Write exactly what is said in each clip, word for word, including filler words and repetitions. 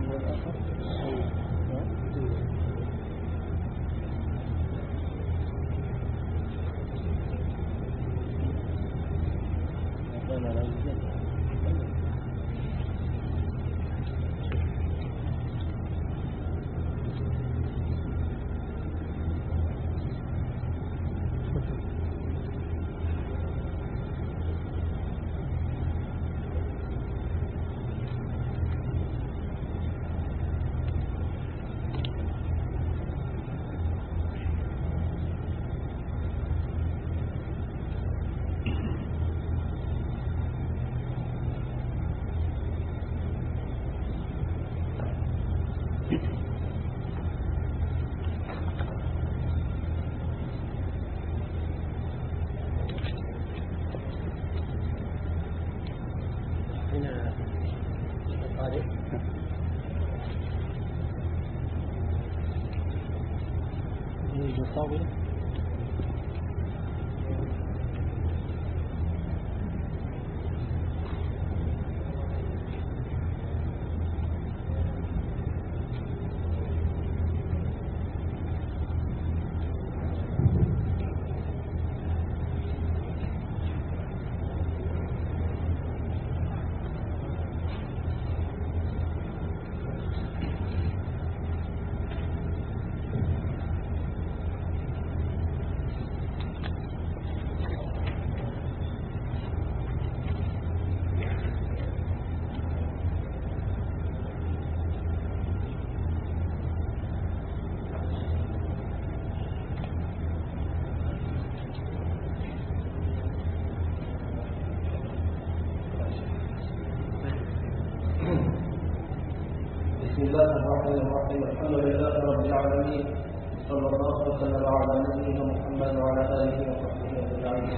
بسم الله الرحمن الرحيم. الحمد لله رب العالمين، صلى الله وسلم على نبينا محمد وعلى اله وصحبه اجمعين.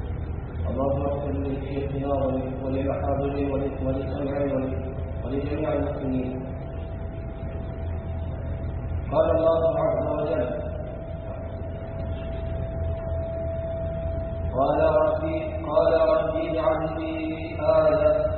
اللهم اغفر لشيخنا وللحاضرين وللسامعين ولجميع المسلمين. قال الله عز وجل: قال ربي قال ربي اجعل لي آية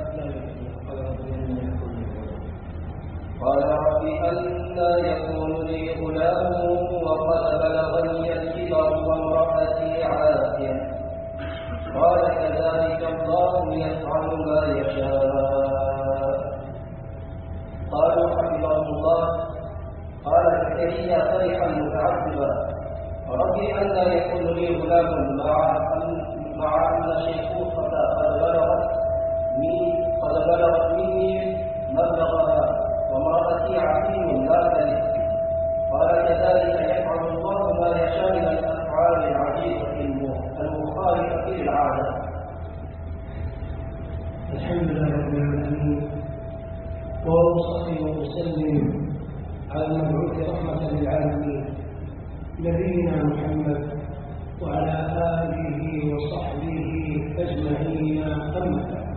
قال ربي أنى يكون لي غلام وقد بلغني الكبر وامرأتي عاقر. قال كذلك الله يفعل ما يشاء. قالوا حفظه الله. قال زكريا فرحا متعجبا: ربي أنى يكون لي غلام مع أن شيخوخة قد بلغت قد بلغت مني مبلغها وامرأتي عقيم لا تلد. قال كذلك يفعل الله ما يشاء من الأفعال العجيبة المخالفة للعادة. الحمد لله رب العالمين، وأصلي وأسلم على المبعوث رحمة للعالمين نبينا محمد وعلى آله وصحبه أجمعين. أما بعد،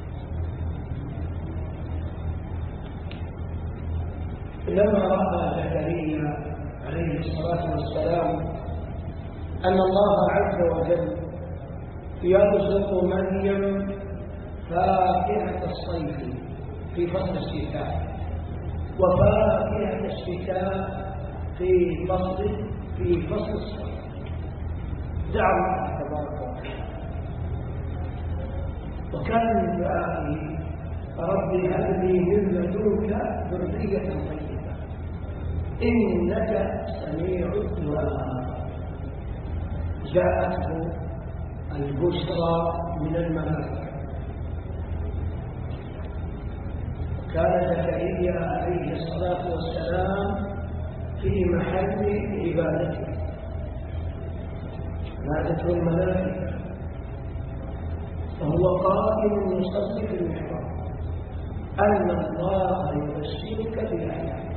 لما رأى زكريا عليه الصلاة والسلام أن الله عز وجل يرزق مريم فاكهة الصيف في فصل الشتاء وفاكهة الشتاء في فصل في فصل الصيف، دعا الله تبارك وتعالى، وكان من دعائه: ربي هب لي من لدنك ذرية طيبة إنك سميع الدعاء. جاءته البشرى من الملائكة. كان زكريا عليه الصلاة والسلام في محل عبادته، نادته الملائكة وهو قائم يصلي في المحراب أن الله يبشرك بيحيى.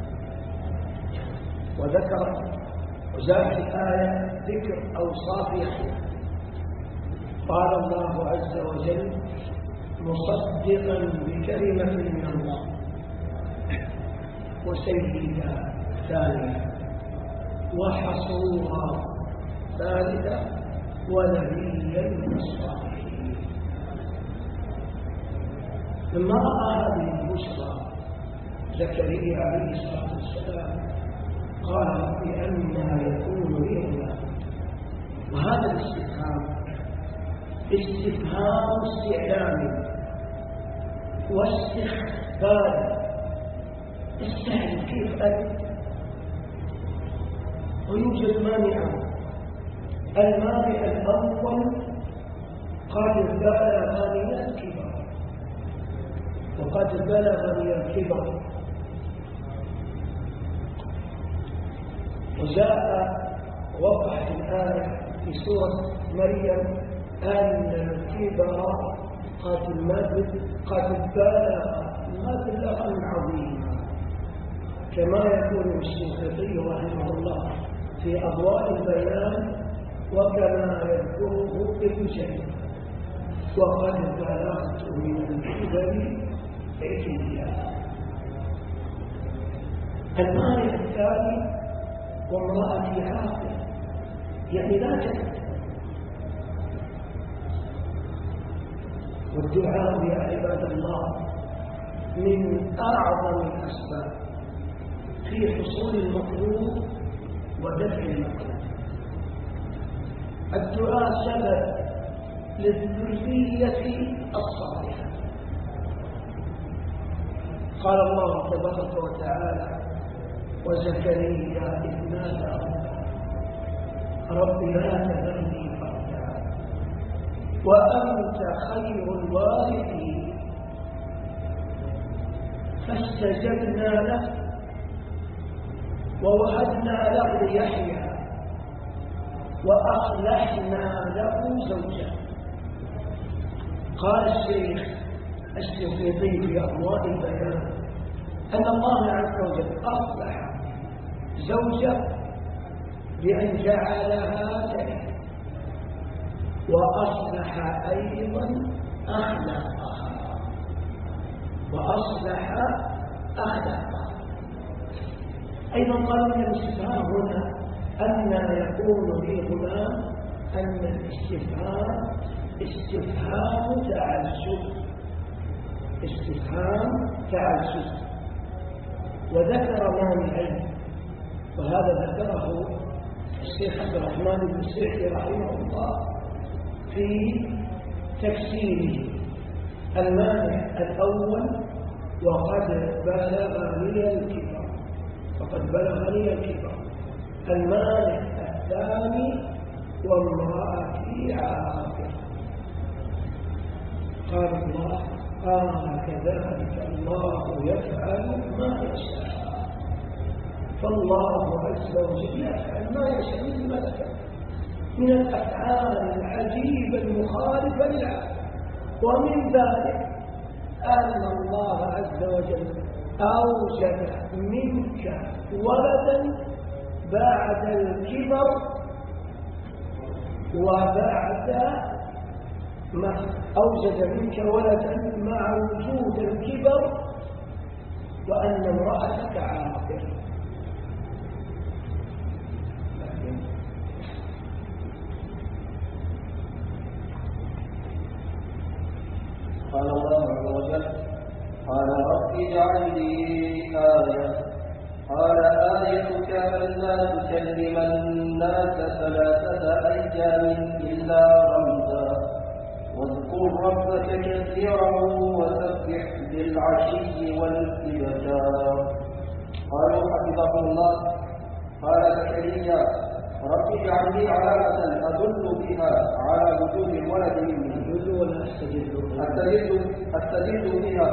وذكر وجاء في الآية ذكر أوصاف يحيى. قال الله عز وجل: مصدقا بكلمة من الله وسيدا ثانيا وحصورا ثالثا ونبيا من الصالحين. لما رأى هذه البشرى زكريا عليه الصلاة والسلام قال رب أنى يكون لي غلام. وهذا الاستفهام استفهام استعلام واستخبار. استعلم كيف أنت؟ ويوجد مانعان. المانع الأول قد بلغني الكبر، وقد بلغني الكبر. وجاء وقع في الآية في سورة مريم أن الكبر قد مد قد بلغ مبلغا عظيما، كما يقول الشنقيطي رحمه الله في أضواء البيان وكما يذكره ابن جرير: وقد بلغت من الكبر عتيا. المانع الثاني: وامرأتي عاقر، يعني لا تكتب. والدعاء يا عباد الله من أعظم الأسباب في حصول المطلوب ودفع المطلوب. الدعاء سبب للذرية الصالحة. قال الله تبارك وتعالى: وزكريا إذ نادى ربه رب لا تذرني فردا وأنت خير الوارثين. فاستجبنا له ووهبنا له يحيى وأصلحنا له زوجا. قال الشيخ الشنقيطي في أضواء البيان أن الله عز وجل أصلح زوجة بأن جعلها تلد، وأصلح أيضا أخلاقها وأصلح أخلاقها أيضا. قال من الاستفهام هنا أن يكون لي غلام، أن الاستفهام استفهام تعجب، استفهام تعجب. وذكر مانعين، وهذا ذكره الشيخ عبد الرحمن بن سعدي رحمه الله في تفسيره. المانع الأول: وقد بلغني الكبر، وقد بلغني الكبر. المانع الثاني: وامرأتي عاقر. قال الله: قال كذلك الله يفعل ما يشاء. فالله عز وجل يفعل ما يشاء من ملكه من الأفعال العجيبة المخالفة للعادة. ومن ذلك أن الله عز وجل أوجد منك ولدا بعد الكبر وبعد ما أوجد منك ولدا مع وجود الكبر وأن امرأتك عاقر. قال الله عز وجل: قال رب اجعل لي آية. قال: آيتك ألا تكلم الناس ثلاثة أيام إلا رمزا واذكر ربك كثيرا وسبح بالعشي والإبكار. قالوا حفظه الله: قال زكريا: رب اجعل لي علامة أدل بها على وجود الولد مني. أدل ولا أستدل؟ أستدل أستدل بها.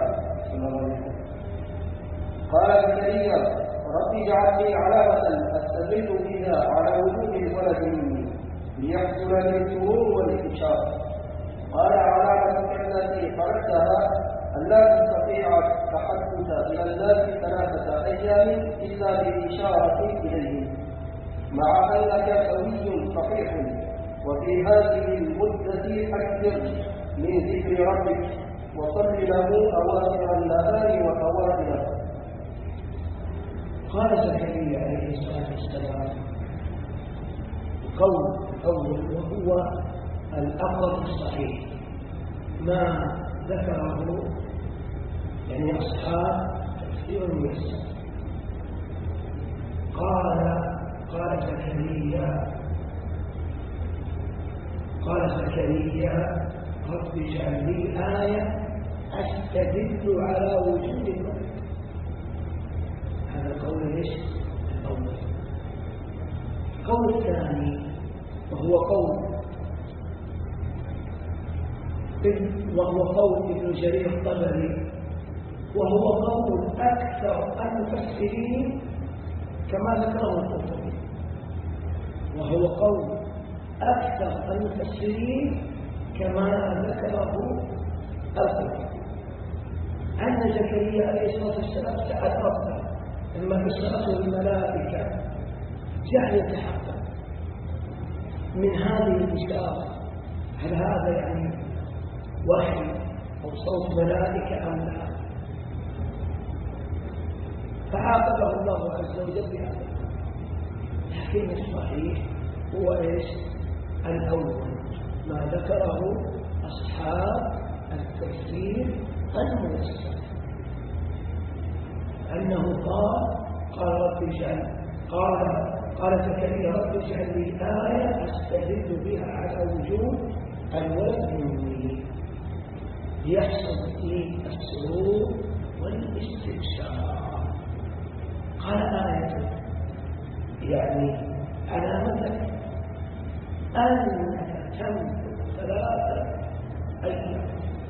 قال زكريا: رب اجعل لي علامة أستدل بها على وجود الولد مني ليحصل لي السرور والإبشار. قال: علامتك التي خرجتها ألا تستطيع التحدث إلى الناس ثلاثة أيام إلا بالإشارة إليهم، مع أنك قوي صحيح، وفي هذه المدة أكثر من ذكر ربك وصل له أواخر النهار وأواخره. قال زكريا عليه الصلاة والسلام قول أول، وهو الأقرب الصحيح ما ذكره يعني أصحاب تحذير الميسر. قال قال زكريا قال زكريا رب اجعل لي آية أستدل على وجود الملك. هذا قول ايش؟ الأول. القول الثاني وهو قول وهو قول ابن جرير الطبري، وهو قول أكثر المفسرين كما ذكره القرطبي، وهو قول أكثر المفسرين كما ذكره القرطبي، أن زكريا عليه الصلاة والسلام سأل ربه لما بشرته الملائكة جعل يتحقق من هذه البشارة، هل هذا يعني وحي أو صوت ملائكة أم لا؟ فعاقبه الله عز وجل بهذا. لكن الصحيح هو ايش؟ الأول ما ذكره أصحاب التفسير الميسر، أنه قال قال رب اجعل قال قال زكريا رب اجعل لي آية أستدل بها على وجود الولد مني ليحصل لي السرور والاستبشار. قال آية يعني علامتك أنك تمكث ثلاثة أيام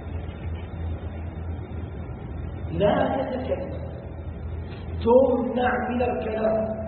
لا تتكلم، تمنع من الكلام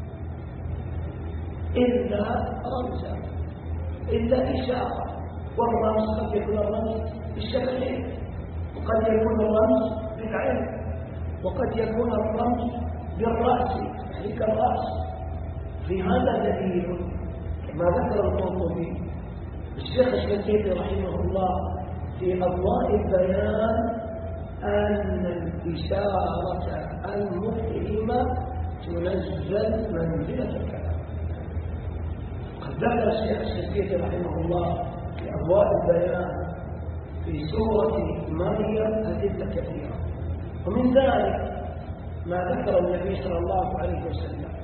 إلا رمزا إلا إشارة، والرمز قد يكون الرمز بالشكل، وقد يكون الرمز بالعين، وقد يكون الرمز بالرأس يعني كالرأس. في هذا دليل كما ذكر القرطبي الشيخ الشنقيطي رحمه الله في أضواء البيان أن الإشارة المفهمة تنزل منزلة الكلام. قد ذكر الشيخ الشنقيطي رحمه الله في أضواء البيان في سورة مريم أدلة كثيرة، ومن ذلك ما ذكر النبي صلى الله عليه وسلم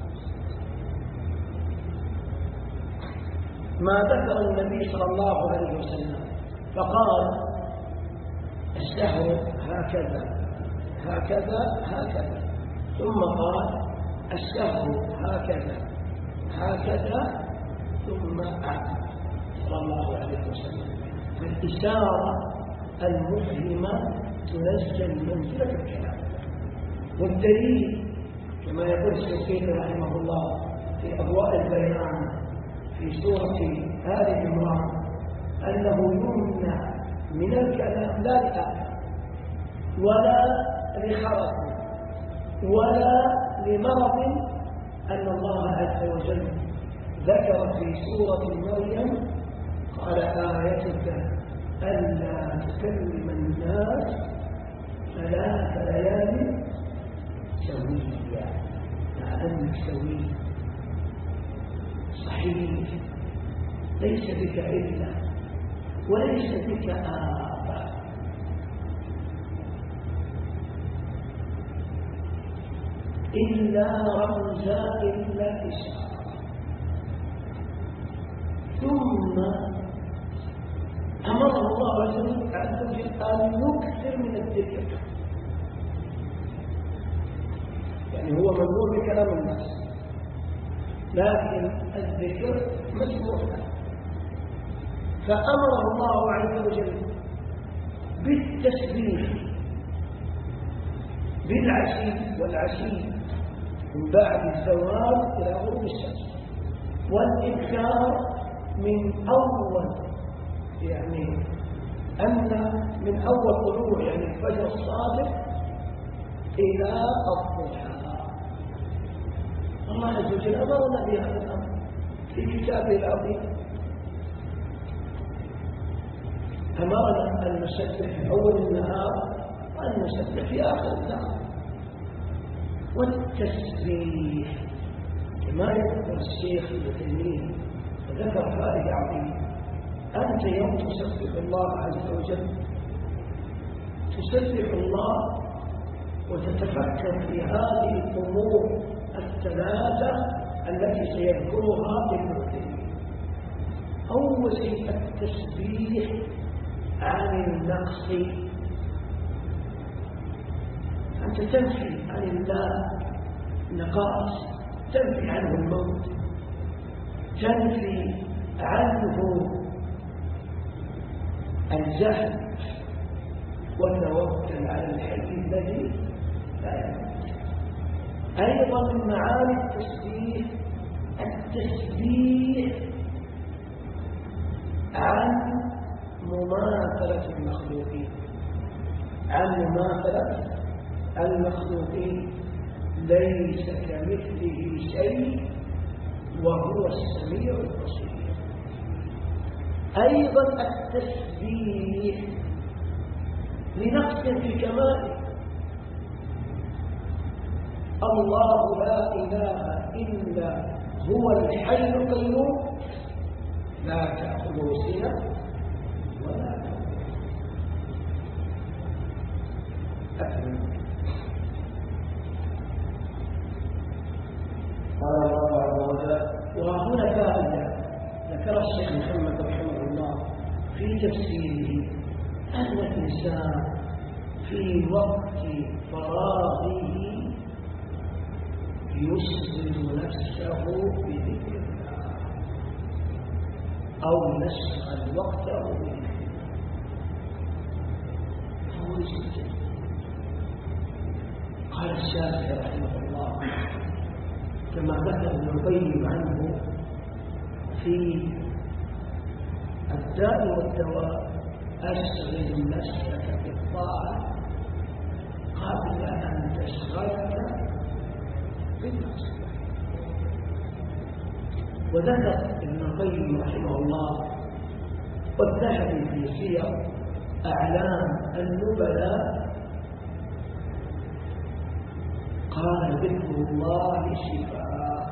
ما ذكر النبي صلى الله عليه وسلم فقال الشهر هكذا هكذا هكذا، ثم قال الشهر هكذا هكذا ثم أعلم صلى الله عليه وسلم. فالإشارة المفهمة تنزل منزلة الكلام. والدليل كما يقول الشنقيطي رحمه الله في أضواء البيان في سورة آل عمران أنه يمنع من الكلام لا لآية ولا لحرج ولا لمرض، أن الله عز وجل ذكر في سورة مريم قال آيتك ألا تكلم الناس ثلاث ليال سويا، مع أنك سوي صحيح ليس بك إلا وليس بك آبا، إلا رمزا إلا إشارة. ثم أمر الله عز وجل أن يكثر من الذكر، يعني هو ممنوع بكلام الناس لكن الذكر مسموح له، فأمره الله عز وجل بالتسبيح بالعشي والعشي من بعد الزوال إلى غروب الشمس، والإذكار من أول يعني أن من أول طلوع يعني الفجر الصادق إلى الضحى. الله عز وجل أمرنا بهذا الأمر في كتابه العظيم، أمرنا أن نسبح في أول النهار وأن نسبح في آخر النهار. والتسبيح كما يذكر الشيخ ابن تيمية وذكر فائدة عظيمة، أنت يوم تسبح الله عز وجل تسبح الله وتتوكل وتتفكر في هذه الأمور الثلاثة التي سيذكرها ابن القيم. أول شيء التسبيح عن النقص، أنت تنفي عن الله نقائص، تنفي عنه الموت، تنفي عنه الجهل، وتوكل على الحي الذي لا يموت. أيضا من معاني التسبيح التسبيح عن مماثلة المخلوقين، عن مماثلة المخلوقين، ليس كمثله شيء وهو السميع البصير. أيضا التسبيح لنقص في كماله، الله لا إله إلا هو الحي القيوم لا تأخذه سنة ولا نوم. قال الله عز وجل: وهنا فائدة ذكر الشيخ محمد رحمه الله في تفسيره أن الإنسان في وقت فراغه يشغل نفسه بذكر الله أو يشغل وقته بذكر الله. قال الشافعي رحمه الله كما ذكر ابن القيم عنه في الداء والدواء: أشغل نفسك بالطاعة قبل أن تشغلك بالمعصية. وذكر ابن القيم رحمه الله والذهبي في سير أعلام النبلاء قال: ذكر الله شفاء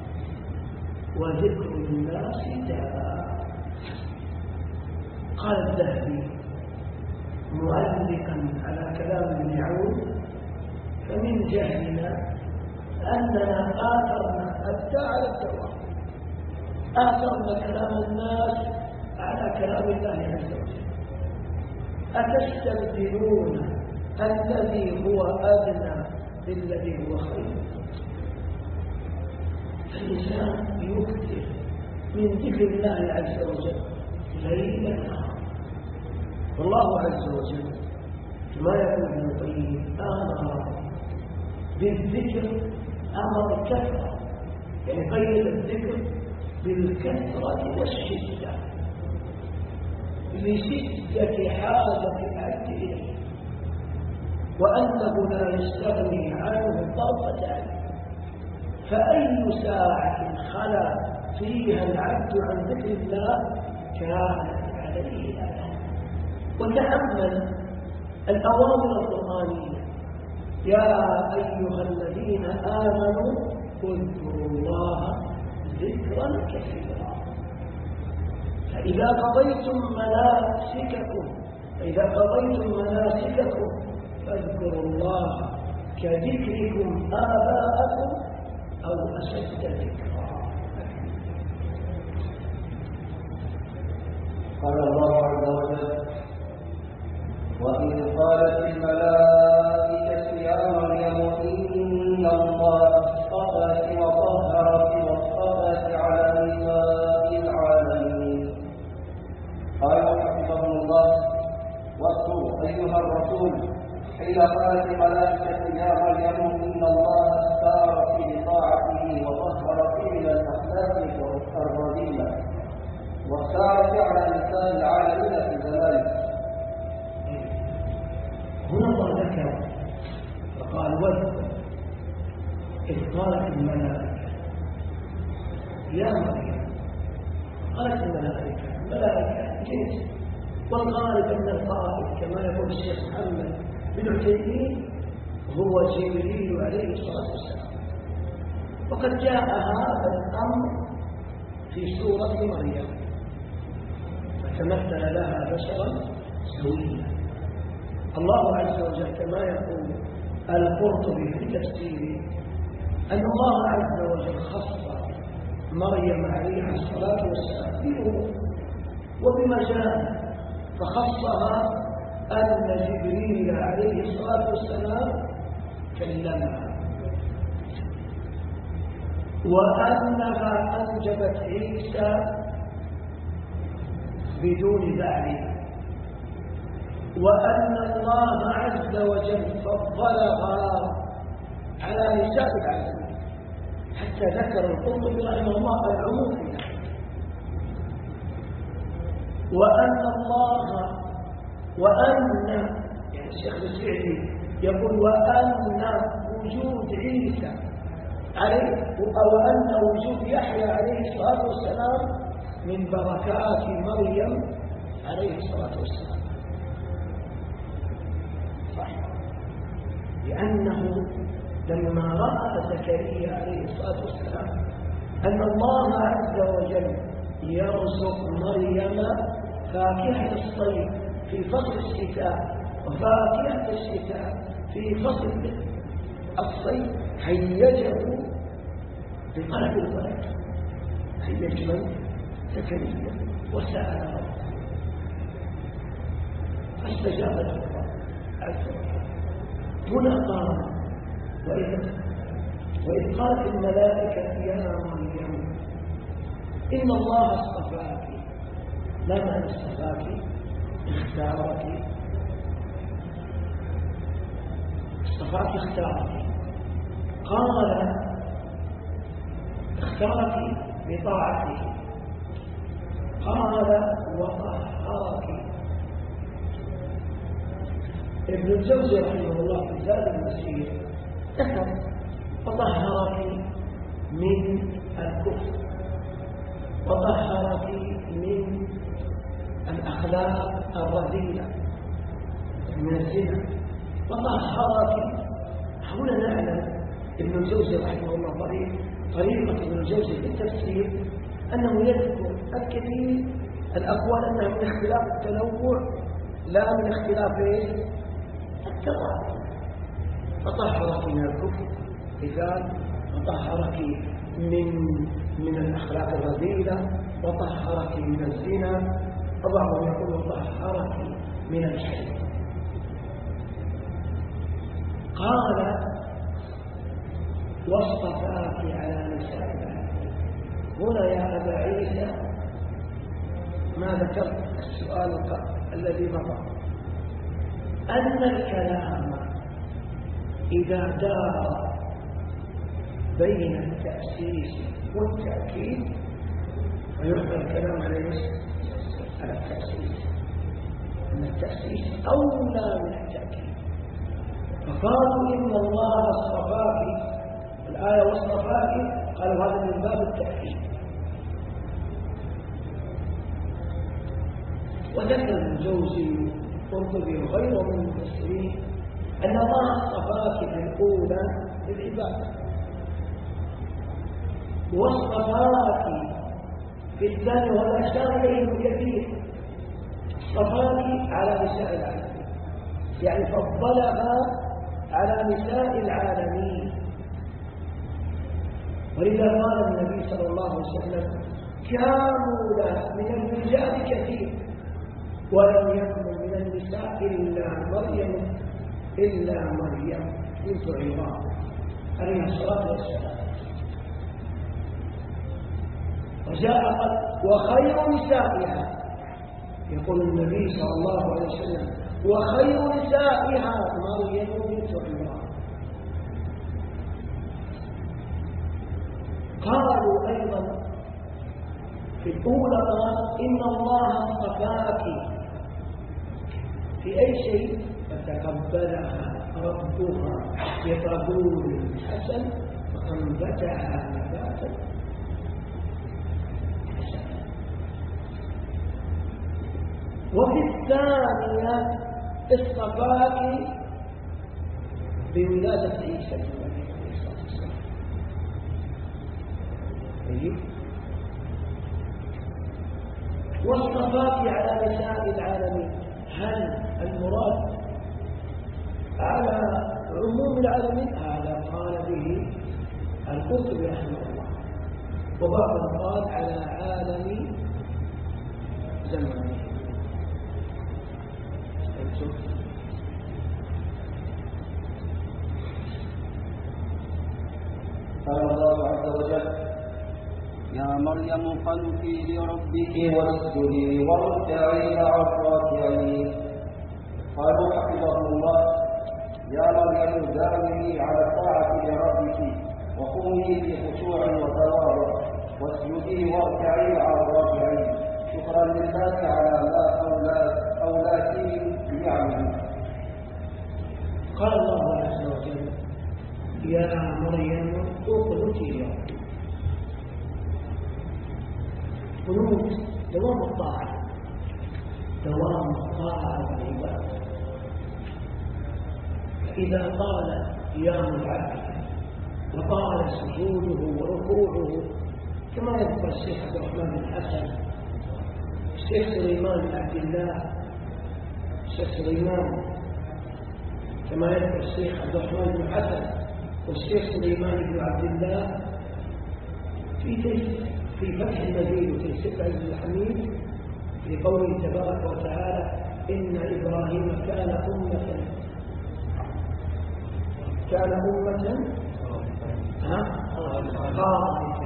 وذكر الناس داء. قال الذهبي معلقا على كلام ابن عون: فمن جهلنا أننا آثرنا الداء على الدواء، آثرنا كلام الناس على كلام الله عز وجل. أتستبدلون الذي هو أدنى بالذي هو خير؟ الإنسان يكثر من ذكر الله عز وجل ليلا نهارا. والله عز وجل كما يقول ابن القيم امر بالذكر، امر بالكثره، يعني قيد الذكر بالكثره والشده لشده حاجه العبد اليه، وانه لا يستغني عنه طرفه عين. فاي ساعه خلا فيها العبد عن ذكر الله كانت عليه آية. وتأمل الأوامر القرآنية: يا أيها الذين آمنوا اذكروا الله ذكرا كثيرا. فإذا قضيتم مناسككم فإذا قضيتم مناسككم فاذكروا الله كذكركم آباءكم أو أشد ذكرا. قال الله عز وجل: وإذ قالت الملائكة يا مريم إن الله اصطفاك وطهرك واصطفاك على نساء العالمين. قال حفظه الله: واذكر أيها الرسول حين قالت الملائكة يا مريم إن الله اختارك بطاعته وطهرك من الأخلاق الرذيلة واختارك على نساء العالمين في زمانك. هنا الله ذكر فقال: واذكر إذ قالت الملائكة يا مريم. قالت الملائكة، الملائكة جنس، والغالب أن القائد كما يقول الشيخ محمد بن عثيمين هو جبريل عليه الصلاة والسلام. وقد جاء هذا الأمر في سورة مريم: فتمثل لها بشرا سويا. الله عز وجل كما يقول: القرطبي في تفسيره أن الله عز وجل خص مريم عليها الصلاة والسلام بنور وبمجال، فخصها أن جبريل عليه الصلاة والسلام كلمها، وأنها أنجبت عيسى بدون بعد، وأن الله عز وجل فضلها على نساء العالمين، حتى ذكر القرطبي رحمه الله العموم في ذلك. وأن الله وأن يعني الشيخ السعدي يقول وأن وجود عيسى عليه وأن وجود يحيى عليه الصلاة والسلام من بركات مريم عليه الصلاة والسلام. صحيح، لأنه لما رأى زكريا عليه الصلاة والسلام أن الله عز وجل يرزق مريم فاكهة الصيف في فصل الشتاء وفاكهة الشتاء في فصل الصيف، هيجه بطلب الولد، هيج من زكريا وسأل ربه فاستجاب له الله عز وجل. هنا قال وإذ, وإذ قالت الملائكة يا مريم إن الله اصطفاك، لا معنى اصطفاك؟ اختارك، اصطفاك اختارك. قال اختارك بطاعته، قال وطهرك. ابن الجوزي رحمه الله في زاد المسير ذكر وطهرك من الكفر وطهرك من الأخلاق الرذيلة من الزنا وطهرك. هنا نعلم ابن الجوزي رحمه الله طريقة ابن الجوزي في التفسير أنه يذكر الكثير الأقوال أنها من اختلاف التنوع لا من اختلاف التضاد. فطهرك من الكفر مثال، وطهرك من من الأخلاق الرذيلة، وطهرك من الزنا، وبعضهم يقول وطهرك من الحيض. قال واصطفاك على نساء العالمين. هنا يا أبا عيسى ما ذكرت السؤال الذي مضى أن الكلام إذا دار بين التأسيس والتأكيد ويحمل الكلام على على التأسيس، أن التأسيس أولى من التأكيد. فقالوا إن الله اصطفاك، الآية واصطفاك قالوا هذا من باب التأكيد. وذكر الجوزي قرطبي وغيره من المفسرين أن الله اصطفاك في الأولى للعبادة، واصطفاك في الثاني والأشار إليه الكثير، اصطفاك على نساء العالمين، يعني فضلها على نساء العالمين. ولذا قال النبي صلى الله عليه وسلم كانوا له من الرجال كثير ولم يكن من النساء إلا مريم إلا مريم بنت عمران عليه الصلاة والسلام. وجاء وخير نسائها، يقول النبي صلى الله عليه وسلم وخير نسائها مريم بنت عمران. قالوا أيضا في الأولى إن الله اصطفاك في أي شيء فتقبلها ربها بقبول حسن وأنبتها نباتا حسنا. وفي الثانية اصطفاك بولادة عيسى عليه الصلاة والسلام. واصطفاك على نساء العالمين، هل المراد على عموم العالمين هذا قال به القرطبي رحمه الله، وبعضهم قال على عالم زمانه. قال الله عز وجل: يا مريم قنتي لربك واسجدي واركعي مع الراكعين. قالوا حفظه الله: يا مريم داومي على الطاعة لربك وقومي في خشوع وتواضع واسجدي واركعي مع الراكعين، شكرا لله على ما أولاك بنعمه. قال الله عز وجل: يا مريم اقنتي لربك. قنوت دوام الطاعة، دوام الطاعة والعبادة. إذا قال قيام العبد وقال سجوده وركوعه، كما يذكر الشيخ عبد الرحمن بن حسن، الشيخ سليمان بن عبد الله، الشيخ سليمان كما يذكر الشيخ عبد الرحمن بن حسن والشيخ سليمان بن عبد الله في في فتح المجيد وتيسير عز الحميد في قوله تبارك وتعالى: إن إبراهيم كان أمة كان أمة قانتا،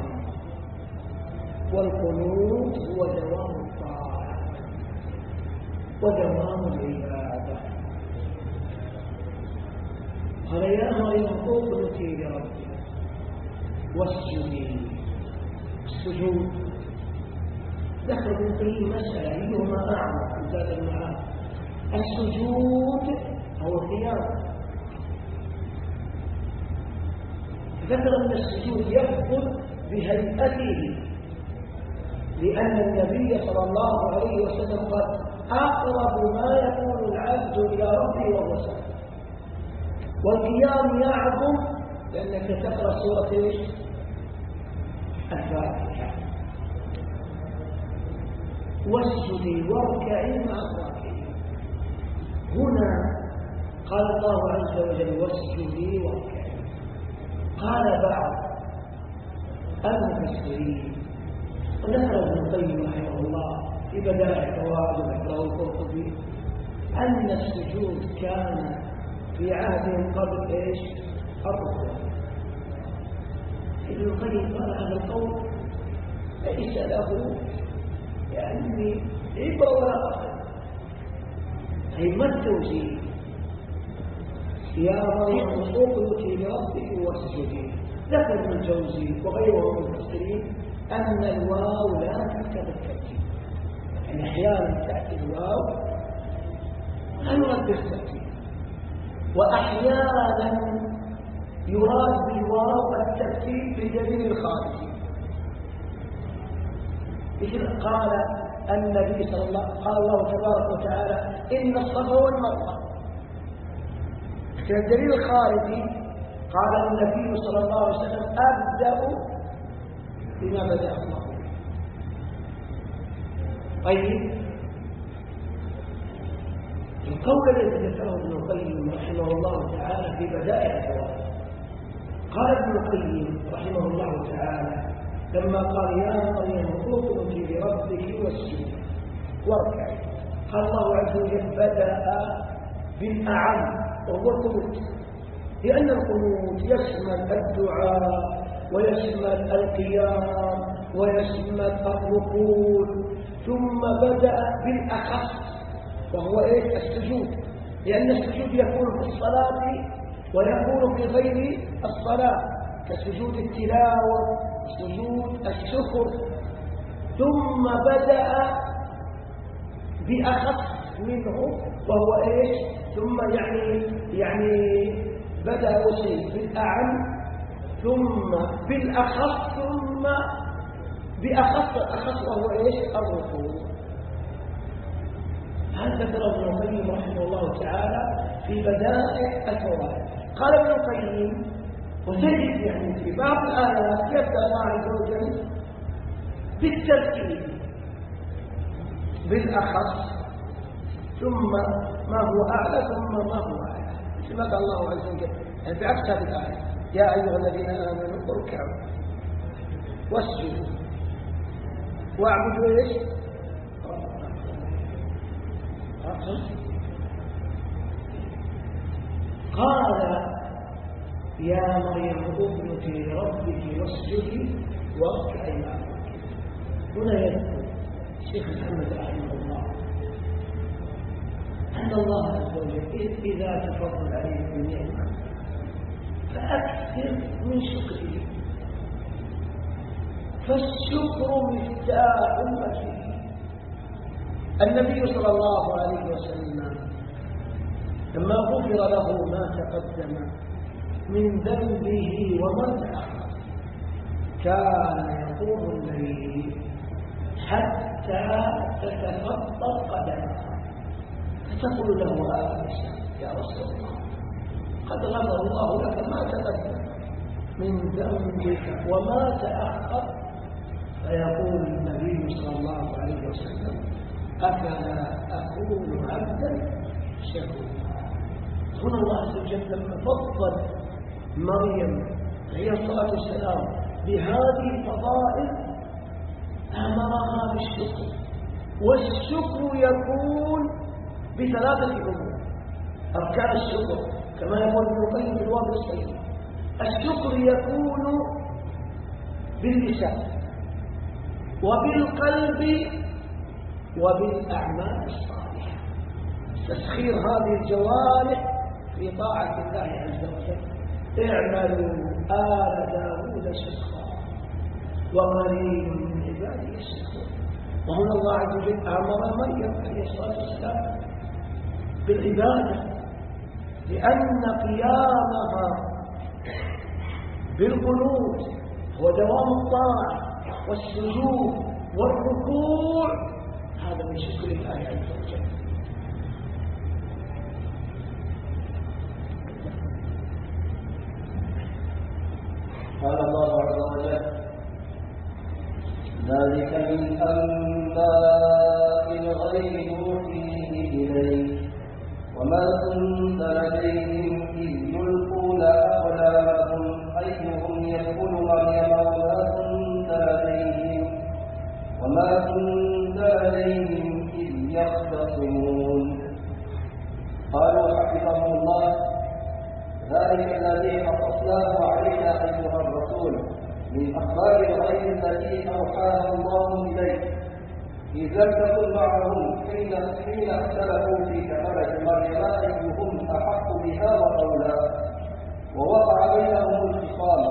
والقنوت هو دوام الطاعة ودوام العبادة. قال: يا مريم اقنتي لربك واسجدي. السجود ذكر ابن القيم مسألة أيهما أعظم من زاد المعاد. السجود هو القيام، ذكر أن السجود يفضل بهيئته، لأن النبي صلى الله عليه وسلم قال: أقرب ما يكون العبد إلى ربه وهو ساجد. والقيام يعظم لأنك تقرأ سورة ايش؟ الفاتحة. واسجدي واركعي مع الراكعين. هنا قال الله عز وجل: واسجدي واركعي. قال بعض المفسرين ذكر ابن القيم رحمه الله في بدائع فوائد ذكره القرطبي أن السجود كان في عهدهم قبل ايش؟ الركوع. ابن القيم قال هذا القول ليس له يعني عبره ولا قصد، أي ما التوجيه؟ يا مريم اقنتي لربك واسجدي. ذكر ابن الجوزي وغيره من المفسرين أن الواو لا تقتضي الترتيب، يعني أحيانا تأتي الواو لا يراد بالترتيب، وأحيانا يراد بالواو الترتيب بدليل الخارجي. مثل قال النبي صلى الله عليه وسلم، قال الله تبارك وتعالى: إن الصفا والمروة. في الدليل الخارجي قال النبي صلى الله عليه وسلم: أبدأ بما بدأ الله. طيب، القول الذي ذكره ابن القيم رحمه الله تعالى في بدائع الفوائد، قال ابن القيم رحمه الله تعالى لما قال: يا مريم اقنتي لربك واسجدي واركعي، قال الله عز وجل: بدأ بالأعم وهو القنوت، لأن القنوت يشمل الدعاء ويشمل القيام ويشمل الركوع، ثم بدأ بالأخص وهو إيش؟ السجود، لأن السجود يكون في الصلاة ويكون في غير الصلاة، كسجود التلاوة سجود الشكر. ثم بدأ بأخص منه وهو إيش؟ ثم يعني يعني بدأ شيء بالأعم ثم بالأخص ثم بأخص الأخص وهو إيش؟ الركوع. هذا ذكر ابن القيم رحمه الله تعالى في بدائع الفوائد. قال ابن القيم: وتجد يعني في بعض الآيات يبدأ الله عز وجل بالترتيب بالأخص ثم ما هو أعلى ثم ما هو أعلى، كما قال الله عز وجل يعني بعكس هذه الآية يا أيها الذين آمنوا اركعوا واسجدوا واعبدوا ايش؟ قال يا مريم اقنتي لربك واسجدي واركعي مع الراكعين. هنا يذكر الشيخ محمد رحمه الله أن الله عز وجل إذا تفضل عليك بالنعمة فأكثر من شكره، فالشكر مفتاح المسيح. النبي صلى الله عليه وسلم لما غفر له ما تقدم من ذنبه وما تأخر كان يقوم الليل حتى تتفطر قدمه فتقول له عائشة يا رسول الله قد غفر الله لك ما تقدم من ذنبك وما تأخر، فيقول النبي صلى الله عليه وسلم أفلا أكون عبدا شكورا. هنا الله عز وجل لما فضل مريم عليه الصلاة والسلام بهذه الفضائل أمرها بالشكر، والشكر يكون بثلاثة أمور. أركان الشكر كما يقول ابن القيم في الوابل الصحيح، الشكر يكون باللسان وبالقلب وبالأعمال الصالحة، تسخير هذه الجوارح في طاعة الله عز وجل. اعملوا آل داود شكرا وقليل من عباده الشكور. وهنا الله عز وجل أمر مريم عليه الصلاة والسلام بالعبادة، لأن قيامها بالقنوت ودوام الطاعة والسجود والركوع هذا من شكر الله عز وجل. قال الله عز وجل ذلك من أنباء الغيب نوحيه إليك وما كنت لديهم إذ يلقون أقلامهم أيهم يدخل مريم وما كنت لديهم وما كنت لديهم إذ يختصمون. قالوا حفظه الله ذلك الذي قصصناه عليك أيها الرسول من أخبار الغيب التي أوحاها الله إليك إذ لم تكن معهم حين حين اختلفوا في كفالة مريم أيهم أحق بها وأولى ووقع بينهم الخصام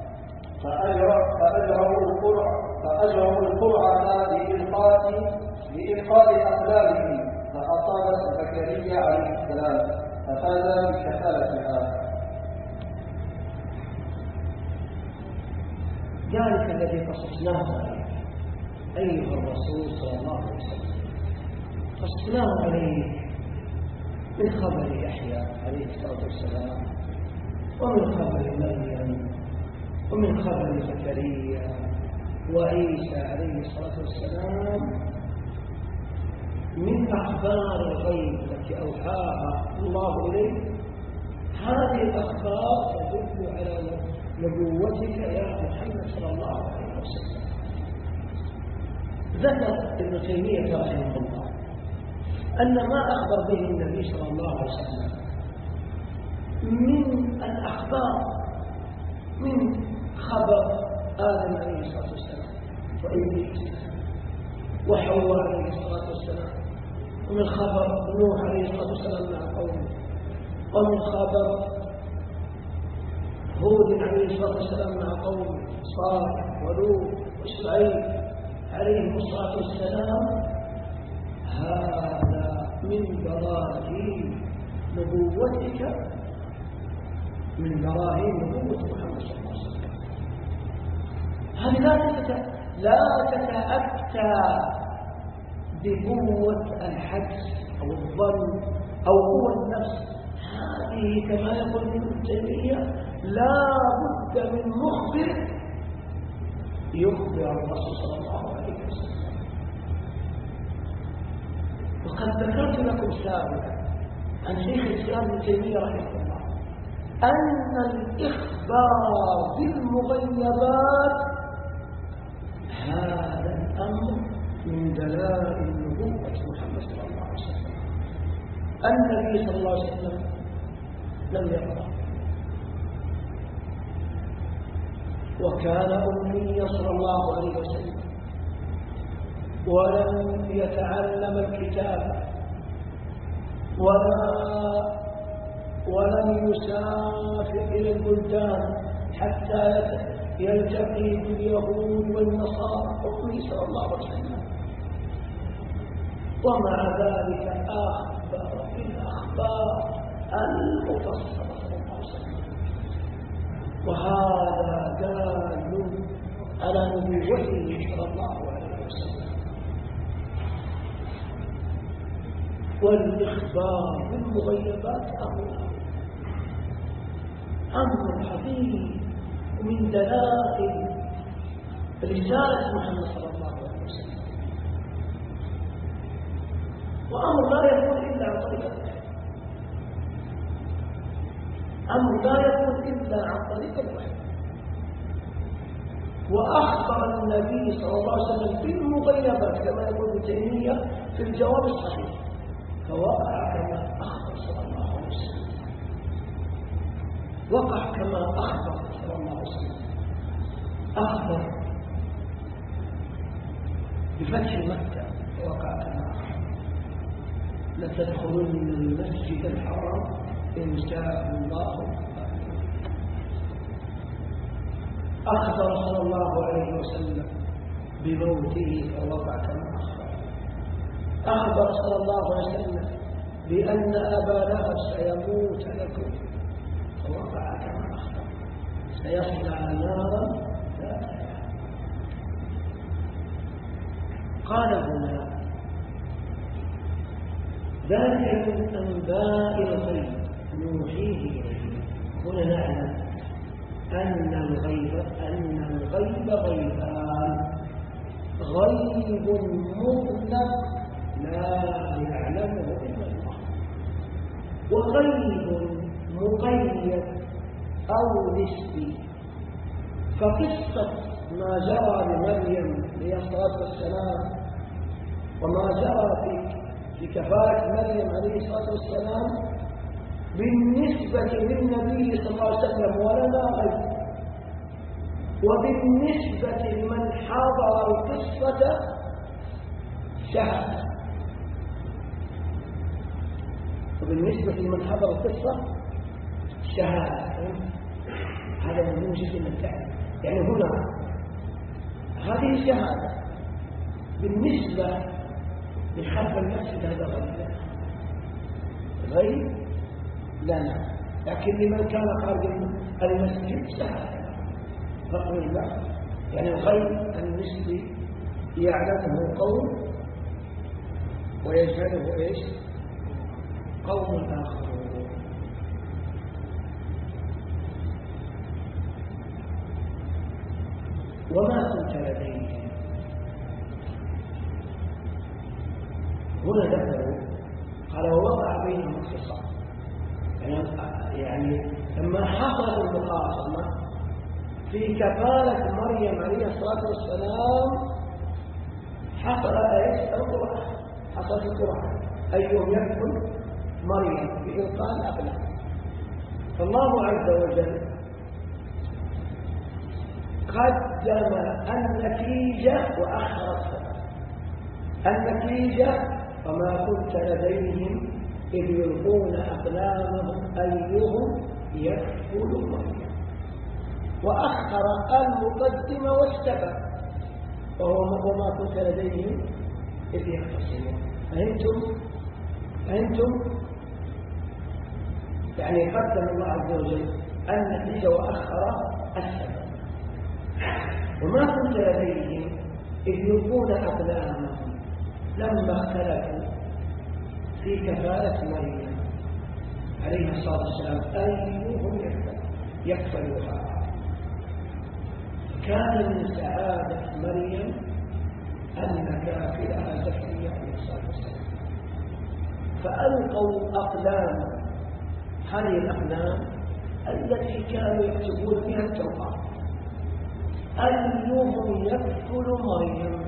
فأجروا القرعة فأجروا القرعة لإلقاء لإلقاء أقلامهم فأصابت زكريا عليه السلام ففاز بكفالتها. ذلك الذي قصصناه عليك أيها الرسول صلى الله عليه وسلم قصصناه عليك من خبر يحيى عليه الصلاة والسلام ومن خبر مريم ومن خبر زكريا وعيسى عليه الصلاة والسلام من أخبار الغيب التي أوحاها الله إليك. هذه الأخبار تدل على نبوتك يا محمد صلى الله عليه وسلم. ذكر ابن تيمية رحمه الله أن ما أخبر به النبي صلى الله عليه وسلم من الأخبار من خبر آدم عليه الصلاة والسلام وإبليس وحواء عليه الصلاة والسلام، ومن خبر نوح عليه الصلاة والسلام مع قومه، ومن خبر هود عليه الصلاة والسلام مع قومه، صالح ولوط وشعيب عليه الصلاة والسلام. هذا من براهين نبوتك من براهين نبوة محمد صلى الله عليه وسلم. هذه لا تتأتى بقوة الحدس أو الظن أو قوة النفس. هذه كما يقول ابن تيمية لا بد من مخبر يخبر الرسول صلى الله عليه وسلم. وقد ذكرت لكم سابقا عن شيخ الإسلام ابن تيمية رحمه الله أن الإخبار بالمغيبات هذا الأمر من دلائل نبوة محمد صلى الله عليه وسلم. النبي صلى الله عليه وسلم لم يقرأ، وكان أميا صلى الله عليه وسلم، ولم يتعلم الكتاب ولا ولم يسافر إلى البلدان حتى يلتقي باليهود والنصارى، أمي صلى الله عليه وسلم. ومع ذلك أخبر بالأخبار المفصلة صلى الله عليه وسلم، وهذا دال على نبوته صلى الله عليه وسلم. والإخبار بالمغيبات أمر أمر حقيقي من دلائل رسالة محمد صلى الله عليه وسلم، وأمر لا يكون إلا عن طريق الوحي، أمر لا يكون إلا عن طريق الوحي. وأخبر النبي صلى الله عليه وسلم بالمغيبات كما يقول ابن تيمية في الجواب الصحيح، فوقع كما أخبر صلى الله عليه وسلم، وقع كما أخبر صلى الله عليه وسلم. أخبر بفتح مكة، وقع كما أخبر لتدخلن المسجد الحرام إن شاء الله. أخبر صلى الله عليه وسلم بموته، فوقع كما أخبر. أخبر صلى الله عليه وسلم بأن أبا لهب سيموت لكم، فوقع كما أخبر. سيصلى نارا ذات لهب. قال هنا ذلك من أنباء الغيب نوحيه إليه. هنا نعلم أن الغيب أن الغيب غيبان: غيب مطلق لا يعلمه إلا الله، وغيب مقيد أو نسبي. فقصة ما جرى لمريم عليه الصلاة والسلام وما جرى في في كفالة مريم عليه الصلاة والسلام بالنسبة للنبي صلى الله عليه وسلم ولنا غيب، وبالنسبة لمن حضر القصة شهادة. وبالنسبة لمن حضر القصة شهادة. هذا مهم جدا من تعلم. يعني هنا هذه شهادة بالنسبة لخلف المسجد، هذا غيب غيب لنا، لكن لمن كان خارج المسجد شهادة فقر الله. يعني الغيب النسبي يعلمه قوم ويجهله ايش؟ قوم آخرون. وما كنت لديهم. هنا ذكروا قال ووقع بينهم الخصام، يعني لما حصلت المخاصمة في كفالة مريم عليه الصلاة والسلام حصل ايش؟ القرآن. حصل في القرآن أيهم يدخل مريم بإلقاء الأبناء. فالله عز وجل قدم النتيجة وأخر السبب. النتيجة وما كنت لديهم إذ يلقون أقلامهم أيهم يكفل مريم، وأخر المقدمة والسبب وهو وما كنت لديهم إذ يختصمون. فهمتم؟ فهمتم؟ يعني قدم الله عز وجل النتيجة وأخر السبب. وما كنت لديهم إذ يلقون أقلامهم لما اختلفوا في كفالة مريم عليه الصلاة والسلام أيهم يكفلها. كان من سعادة مريم أن كافلها زكريا عليه الصلاة والسلام، فألقوا أقلام. هذه الأقلام التي كانوا يكتبون فيها التوراة، أيهم يكفل مريم،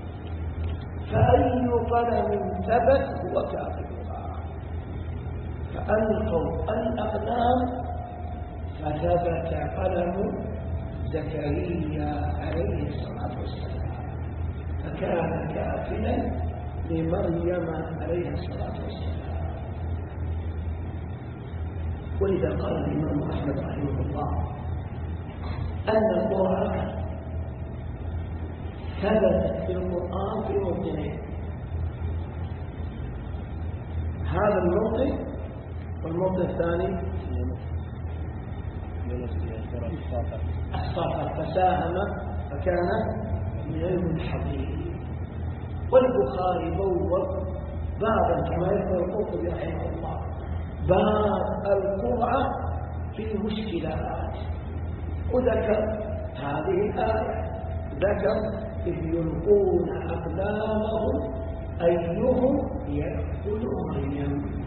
فأي قلم ثبت هو كافرها. فألقوا الأقلام فثبت قلم زكريا عليه الصلاة والسلام، فكان كافلا لمريم عليه الصلاة والسلام. ولذا قال الإمام أحمد رحمه الله أن القرآن ثبت في القرآن في موطنين، هذا الموطن والموطن الثاني الصافر، فساهم فكان من المنحدرين. والبخاري بوب بابا كما يذكر القرطبي رحمه الله باب القرعة في المشكلات، وذكر هذه الآية، ذكر إذ يلقون أقلامهم أيهم يأكل مريم.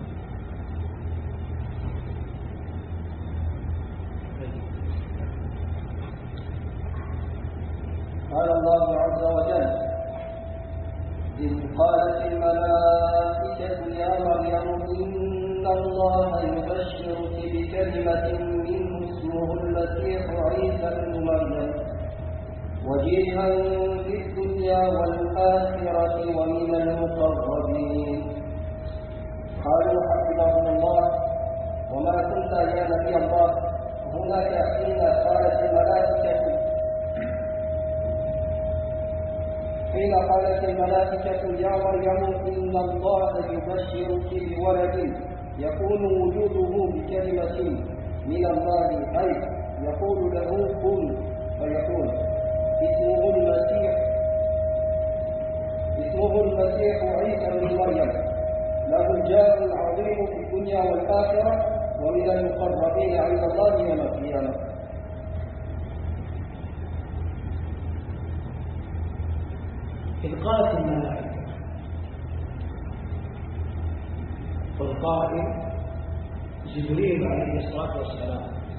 قال الله عز وجل: إذ قالت الملائكة يا مريم إن الله يبشرك بكلمة منه اسمه المسيح عيسى ابن مريم وجيها في الدنيا والآخرة ومن المقربين. قالوا حفظهم الله: وما كنت يا نبي الله هناك حين قالت الملائكة حين قالت الملائكة يا مريم إن الله يبشرك بولد يكون وجوده بكلمة من الله، أي يقول له كن فيكون، اسمه المسيح اسمه المسيح عيسى بن مريم، له جاه عظيم في الدنيا والآخرة ومن المقربين عند الله يوم القيامة. إذ قالت الملائكة، والقائل جبريل عليه الصلاة والسلام،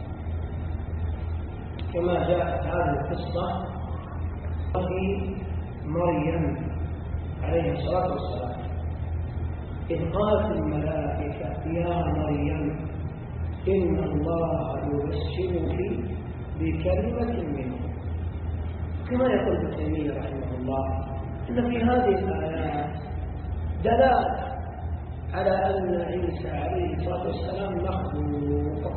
كما جاءت هذه القصة في مريم عليه الصلاة والسلام. إذ قالت الملائكة يا مريم إن الله يبشرك بكلمة منه. كما يقول ابن تيمية رحمه الله إن في هذه الآيات دلالة على أن عيسى عليه الصلاة والسلام مخلوق،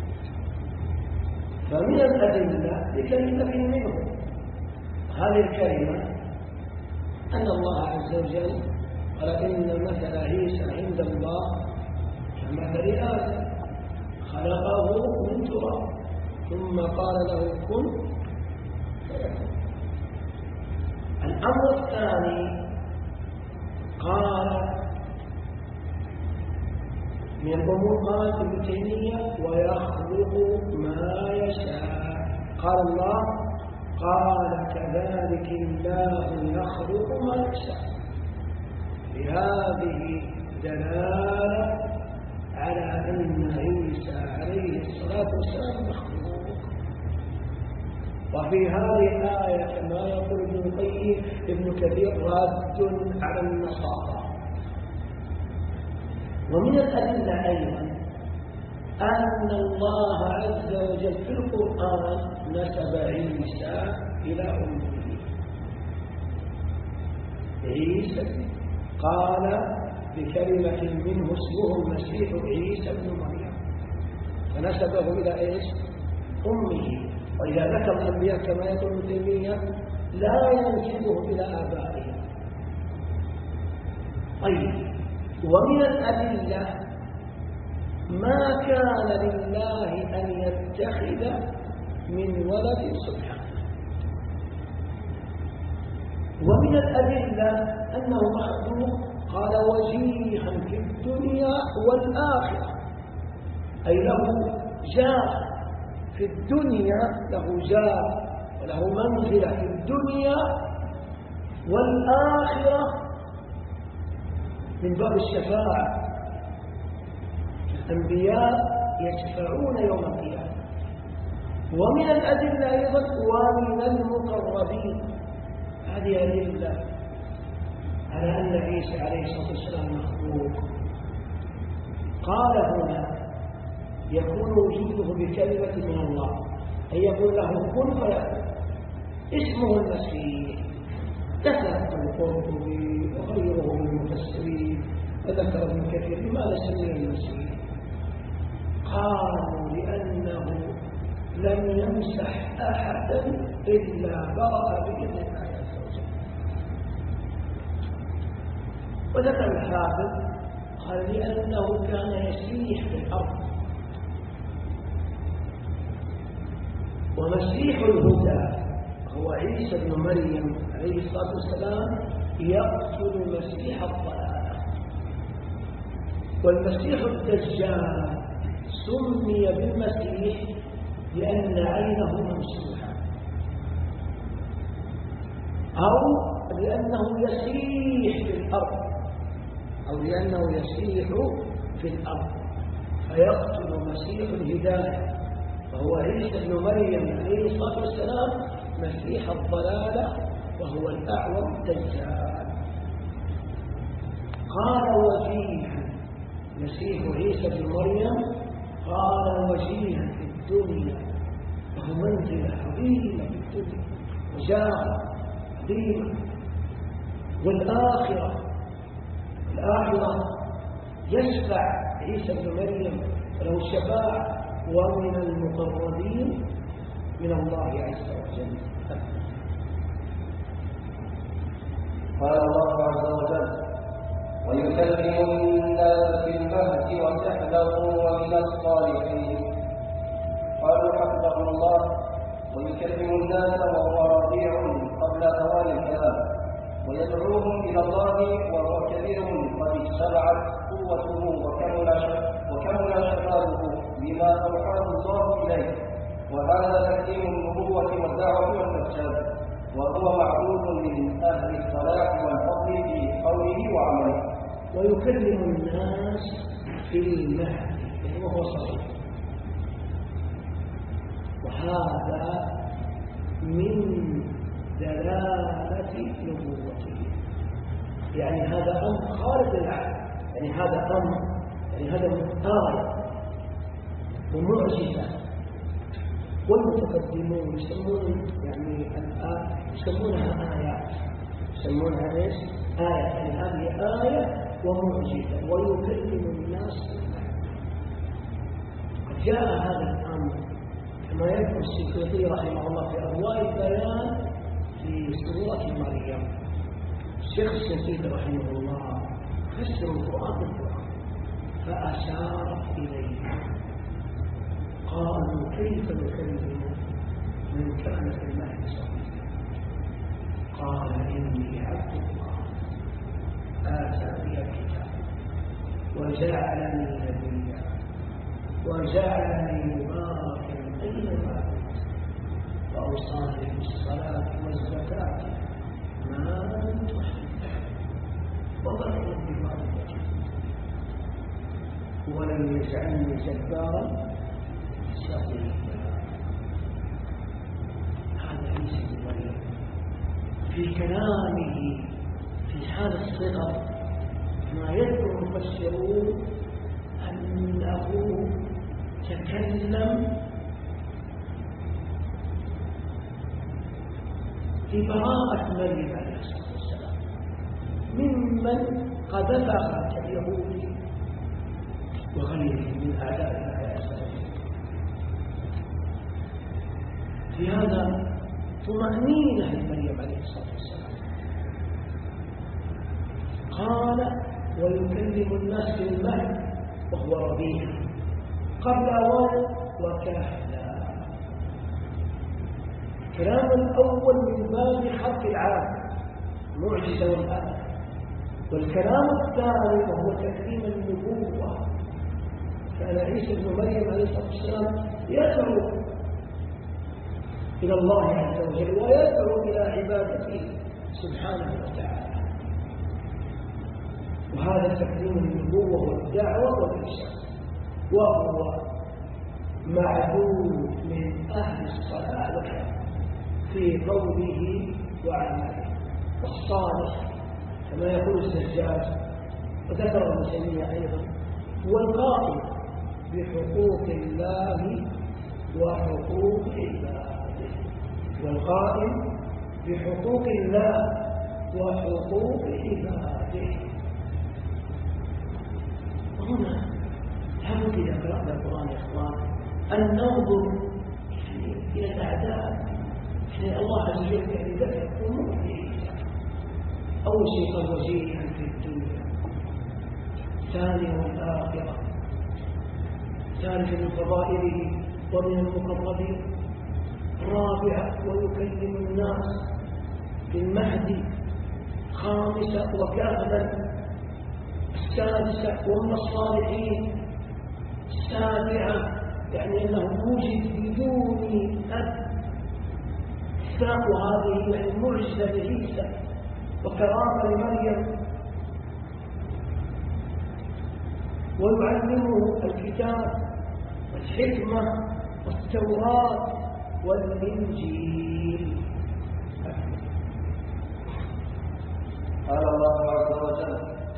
فمن الأدلة بكلمة منه. هذه الكلمة أن الله عز وجل قال إن مثل عيسى عند الله كمثل آدم خلقه من تراب ثم قال له كن فيكون. الأمر الثاني قال من الأمور قال ابن تيمية ويخلق ما يشاء. قال الله قال كذلك الله يخلق ما يشاء. بهذه دلالة على أن عيسى عليه الصلاة والسلام مخلوق. وفي هذه الآية كما يقول ابن القيم ابن كثير رد على النصارى. ومن الأدلة أيضا أن الله عز وجل في القرآن نسب عيسى إلى أمه. عيسى قال بكلمة منه اسمه المسيح عيسى ابن مريم، فنسبه إلى إيش؟ أمه. وإذا ذكر الأنبياء كما يقول ابن تيمية لا ينسبهم إلى آبائهم. طيب، ومن الأدلة ما كان لله أن يتخذ من ولد سبحانه. ومن الأدلة أنه مخلوق. قال وجيها في الدنيا والآخرة، أي له جاه في الدنيا، له جاه وله منزلة في الدنيا والآخرة من باب الشفاعة أنبياء يشفعون يوم القيامة. ومن الأدلة أيضا ومن المقربين، هذه أدلة على أن عيسى عليه الصلاة والسلام مخلوق. قال هنا يكون وجوده بكلمة من الله، أن يقول له كن فيكون، اسمه المسيح. ذكر القرطبي وغيره من المفسرين وذكر ابن كثير لماذا سمي المسيح؟ قالوا لأنه لم يمسح أحدا إلا برأ بإذن الله عز وجل. وذكر الحافظ قال لأنه كان يسيح في الأرض، ومسيح الهدى هو عيسى بن مريم عليه الصلاة والسلام يقتل مسيح الضلالة. والمسيح الدجال سمي بالمسيح لأن عينه ممسوحة، أو لأنه يسيح في الأرض، أو لأنه يسيح في الأرض فيقتل مسيح الهداية، فهو عيسى بن مريم عليه الصلاة والسلام مسيح الضلالة وهو الأعور الدجال. قال وجيها مسيح عيسى بن مريم، قال وجيها في الدنيا، وهو منزلة عظيمة في الدنيا وجاهة عظيمة. والآخرة الآخرة يشفع عيسى بن مريم له الشفاعة ومن المقربين من الله عز وجل. قال الله عز وجل ويكلم الناس في المهد وكهلا ومن الصالحين. قالوا حفظه الله ويكلم الناس وهو رضيع قبل أوان الكلام ويدعوهم إلى الله وهو كبير قد اجتمعت قوته وكمل شبابه بما أوحاه الله إليه، وهذا تكريم النبوة والدعوة والإرشاد، وهو معبود من أهل الصلاح والفضل في قوله وعمله. ويكلم الناس في المهد وهو صغير، وهذا من دلالة نبوته، يعني هذا أمر خارق العادة، يعني هذا أمر يعني هذا آية ومعجزة. والمتقدمون يسمون يعني الآن يسمونها آيات، يسمونها ايش؟ آية، يعني هذه آية ومعجزة ويكلم الناس. قد جاء هذا الأمر كما يذكر السيوطي رحمه الله في أضواء البيان في سورة مريم. الشيخ السيوطي رحمه الله فسر القرآن بالقرآن فأشار إليه، قالوا كيف نكلم من كان في المهد صغيرا؟ قال إني عبد الله آتاني الكتاب وجعلني نبيا وجعلني مباركا أينما كنت وأوصاني بالصلاة والزكاة ما دمت حيا وبرا بوالدتي ولم يجعلني جبارا شقيا. هذا عيسى بن مريم في كلامه في حال الصغر ما يذكر المفسرون أنه تكلم في براءة مريم عليه الصلاة والسلام ممن قذفها كاليهود وغيرهم من أعداء الله عز وجل. في هذا طمأنينة لمريم عليه الصلاة والسلام. قال ويكلم الناس في المهد وهو رضيع قبل أوان وكهلا. كلام الأول من باب حرف العام معجزة والآية، والكلام الثاني وهو تكريم النبوة. كان عيسى بن مريم عليه الصلاة والسلام يدعو إلى الله عز وجل ويدعو إلى عبادته سبحانه وتعالى، وهذا تكريم النبوة والدعوة والإرشاد. وهو معدود من أهل الصلاة في قوله وعمله والصالح كما يقول الزجاج وذكر ابن تيمية أيضا هو القائم بحقوق الله وحقوق عباده والقائم بحقوق الله وحقوق عباده. وهنا حبوا إذا قرأنا القرآن يا إخوان أن ننظر إلى الأعداء يعني الله عز وجل يعني ذكر أمور في أول شيء قد وجيها في الدنيا، ثانيا والآخرة، ثالثا من فضائله ومن المقربين، رابعا ويكلم الناس بالمهدي، خامسة وكهلا، السادسة ومن الصالحين، السابعة يعني أنه يوجد بدون أب وهذه يعني معجزة لعيسى وكرامة لمريم، ويعلمه الكتاب والحكمة والتوراة والإنجيل. قال الله عز وجل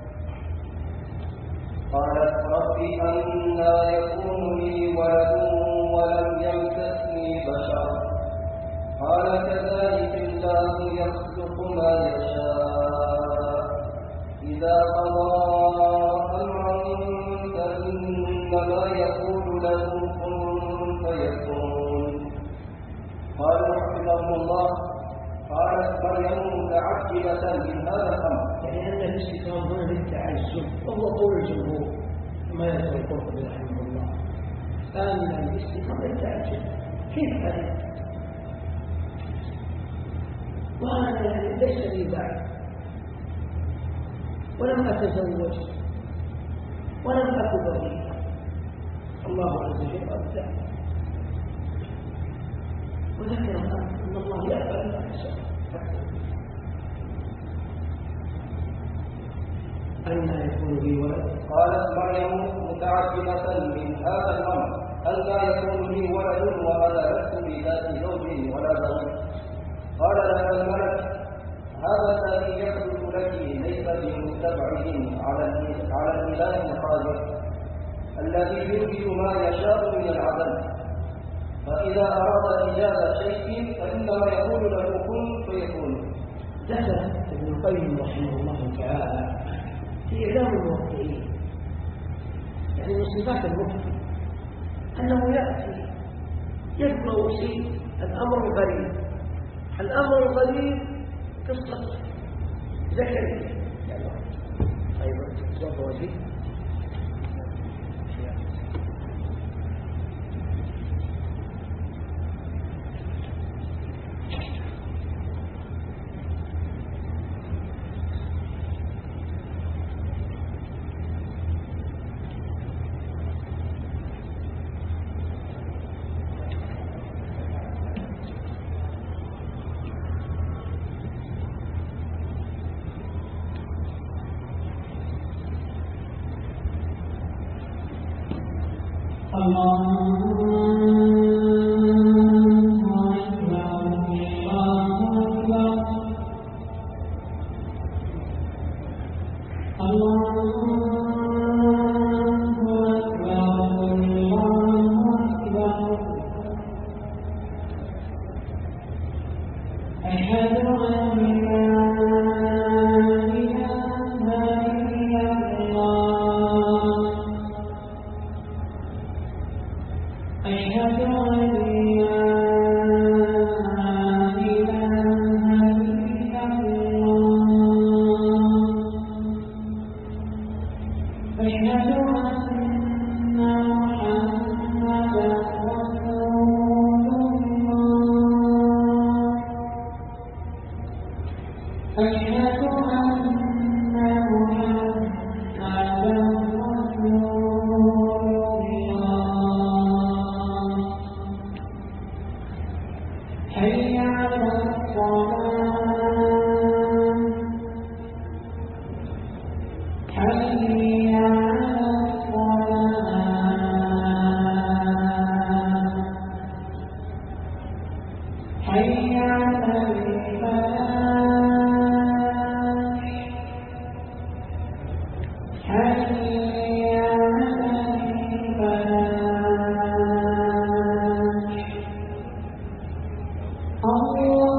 قالت رب أنى يكون لي ولد ولم يمسسني بشر قال كذلك الله يخلق ما يشاء إذا قضى أمرا فإنما يقول له كن فيكون. قال رحمه الله قالت مريم متعجبة من هذا الأمر، يعني أن الاستفهام هنا للتعجب وهو قول الجمهور ما يذكر القرطبي رحمه الله. ثانيا الاستفهام للتعجب كيف هذا؟ وأنا يعني ليس لي بعد ولم أتزوج ولم أكن بغيا، الله عز وجل أبدع وذكر أن الله يقبل ما يشاء. أن يكون لي ولد؟ قالت مريم متعجبة من هذا الأمر أن يكون لي ولد وأنا لست بذات زوج ولا زوج. قال لها الملك هذا الذي يحدث لك ليس بمتبعه على على الإله القادر الذي يوجد ما يشاء من العدم، فإذا أراد إيجاد شيء فإنما يقول له كن فيكون. ذكر ابن القيم رحمه الله تعالى في إعلام الموقعين يعني من صفات المفتي أنه يأتي يذكر شيء الأمر الغريب. الأمر الغريب قصة زكريا أيضا تفضل فيه حي على الصلاة حي على الفلاح حي على الفلاح الله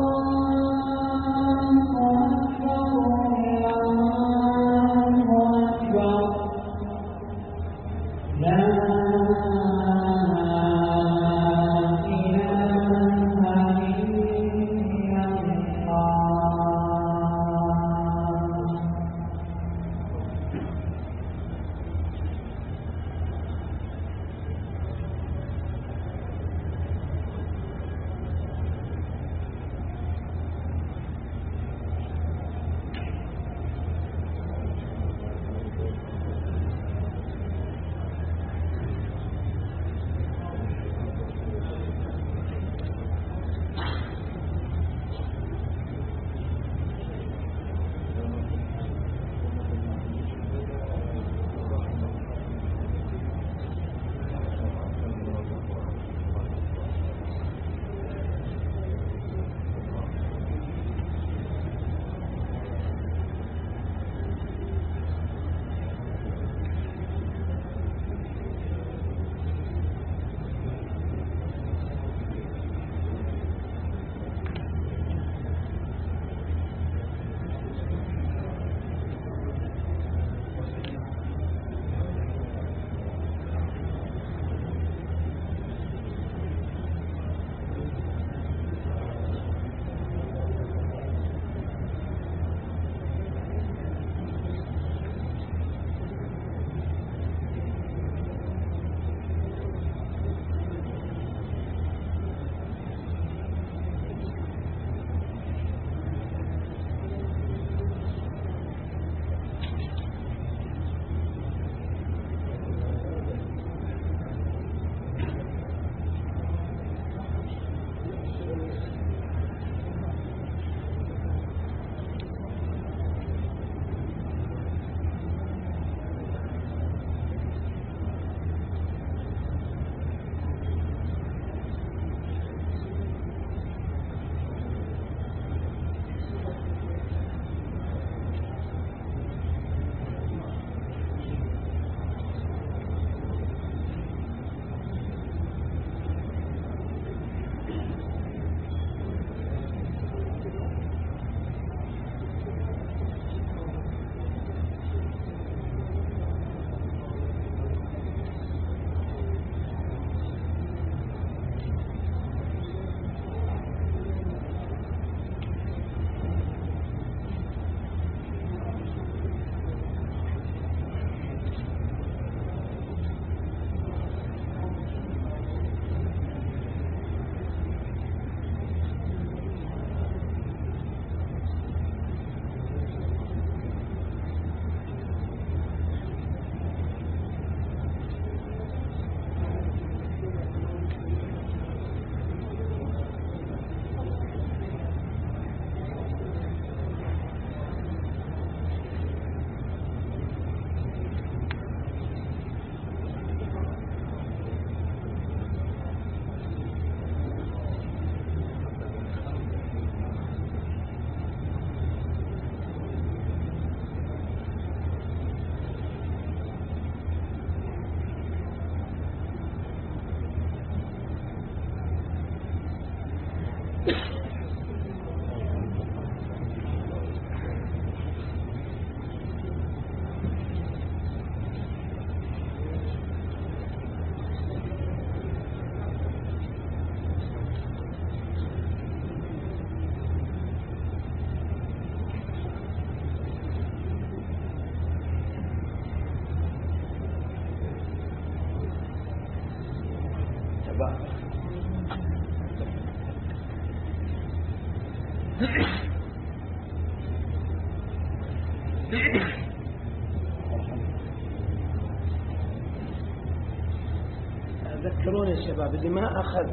ذكروني يا شباب اللي ما أخذ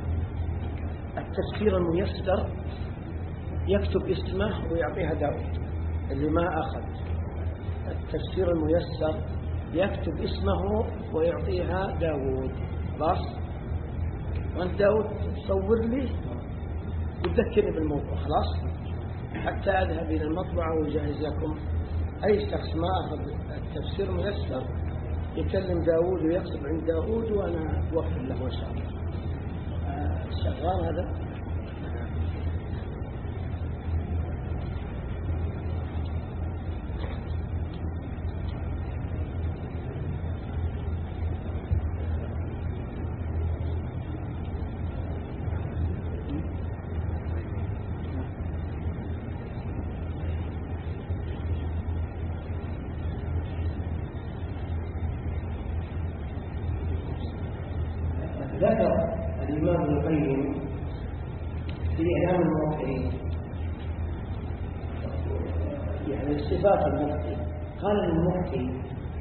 التفسير الميسر يكتب اسمه ويعطيها داود. اللي ما أخذ التفسير الميسر يكتب اسمه ويعطيها داود. خلاص؟ وانت داود تصور لي وتذكرني بالموضوع خلاص حتى أذهب إلى المطبعة ويجهز لكم أي شخص ما أخذ التفسير ميسر يكلم داود ويقصد عند داود وأنا أوفر له إن شاء الله. شغال هذا. ذكر الإمام ابن القيم في إعلام الموقعين يعني صفات المفتي. قال المفتي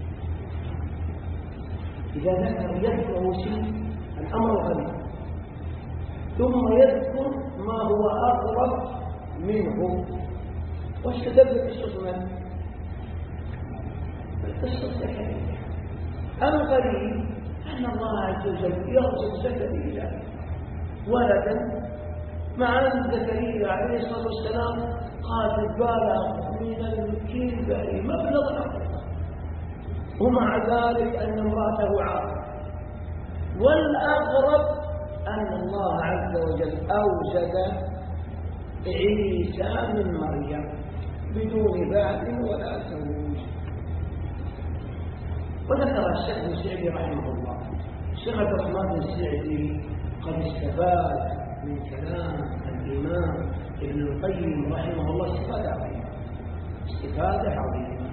إذا ذكر يذكر شيء الأمر غريب ثم يذكر ما هو أغرب منه واستدل بقصة من؟ القصة زكريا. الغريب أن الله عز وجل يرزق زكريا ولدا مع أن زكريا عليه الصلاة والسلام قد بلغ من الكبر مبلغ العقل ومع ذلك أن امرأته عاقل. والأغرب أن الله عز وجل أوجد عيسى من مريم بدون باب ولا زوج. وذكر الشيخ السعدي رحمه الله الشيخ عبد الرحمن السعدي قد استفاد من كلام الإمام ابن القيم رحمه الله استفادة عظيمة استفادة عظيمة.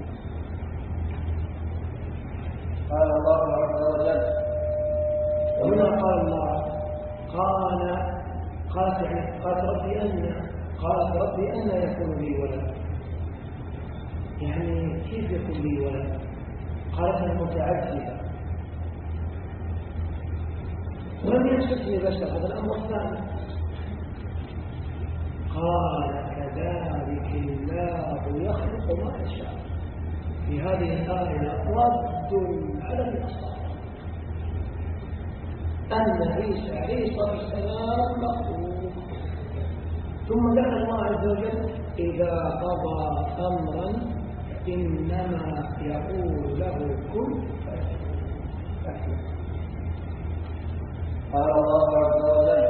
قال الله عز وجل وهنا قال الله قال قالت يعني قالت ربي أن قالت ربي أن يكون لي ولد يعني كيف يكون لي ولد؟ قالت أنا متعجبة ولم يمسكني بشر هذا الأمر الثاني. قال كذلك الله يخلق ما يشاء. في هذه الآية رد على النصارى أن عيسى عليه الصلاة والسلام مخلوق. ثم قال الله عز وجل إذا قضى أمرا إنما يقول له كن فيكون. قال الله عز وجل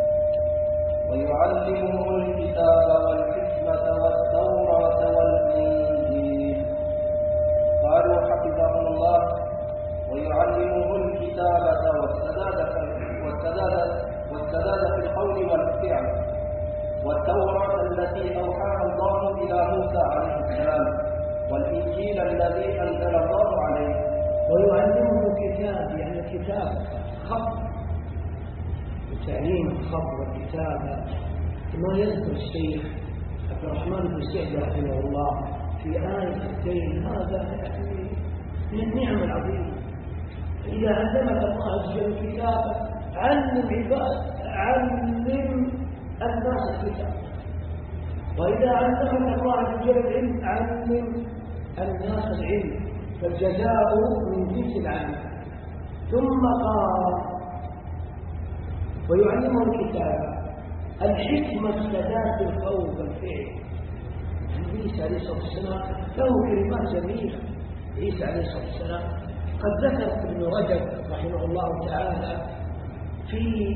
ويعلمه الكتاب والحكمة والتوراة والإنجيل. قالوا حفظهم الله ويعلمه الكتابة والسداد والسداد في القول والفعل والتوراة التي أوحاها الله إلى موسى عليه السلام والإنجيل الذي أنزل الله عليه. ويعلمه الكتاب يعني الكتاب خط تعليم الخط والكتابة. كما يذكر الشيخ عبد الرحمن بن سعد رحمه الله في آية الدين هذا يعني من النعم العظيمة. إذا علمك الله عز وجل الكتابة علم عباد علم الناس الكتاب. وإذا علمك الله عز وجل العلم علم الناس العلم فالجزاء من جنس العمل. ثم قال ويعلمه الكتاب الحكمة السداد القول والفعل. عيسى عليه الصلاة والسلام له كلمات جميلة. عيسى عليه الصلاة والسلام قد ذكر ابن رجب رحمه الله تعالى في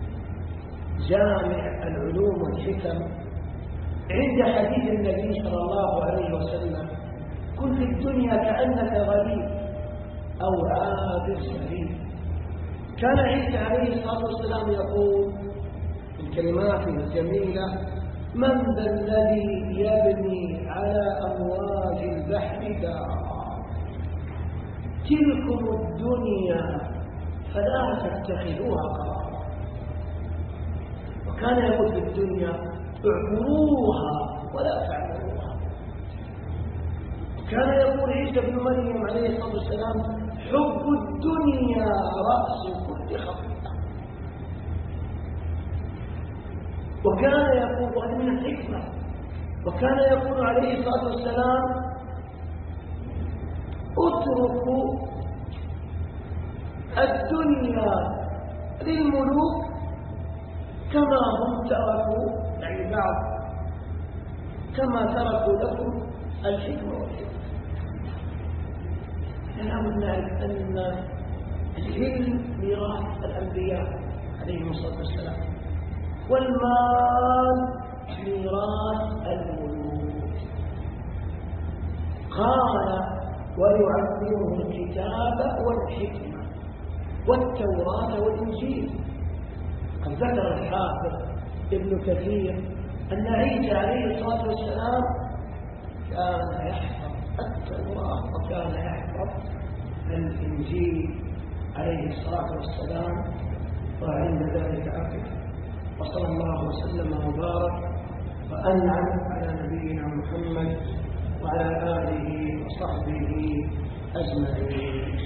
جامع العلوم والحكم عند حديث النبي صلى الله عليه وسلم كن في الدنيا كأنك غريب أو عابر سبيل. كان عيسى عليه الصلاة والسلام يقول في كلماته الجميلة من ذا الذي يبني على أمواج البحر دارا تلكم الدنيا فلا تتخذوها قرارا. وكان يقول في الدنيا اعبروها ولا تعبروها. كان يقول عيسى بن مريم عليه الصلاة والسلام حب الدنيا رأس كل خطيئة. وكان يقول وهذا من الحكمة وكان يقول عليه الصلاة والسلام اتركوا الدنيا للملوك كما هم تركوا يعني بعض كما تركوا لكم الحكمة والحكمة. نحن نعرف أن العلم ميراث الأنبياء عليهم الصلاة والسلام، والمال ميراث الملوك. قال ويعلمه الكتاب والحكمة والتوراة والإنجيل. قد ذكر الحافظ ابن كثير أن عيسى عليه الصلاة والسلام كان يحفظ التوراة وكان يحفظ الإنجيل عليه الصلاة والسلام، وعند ذلك عقل. وصلى الله وسلم وبارك وأنعم على نبينا محمد وعلى آله وصحبه أجمعين.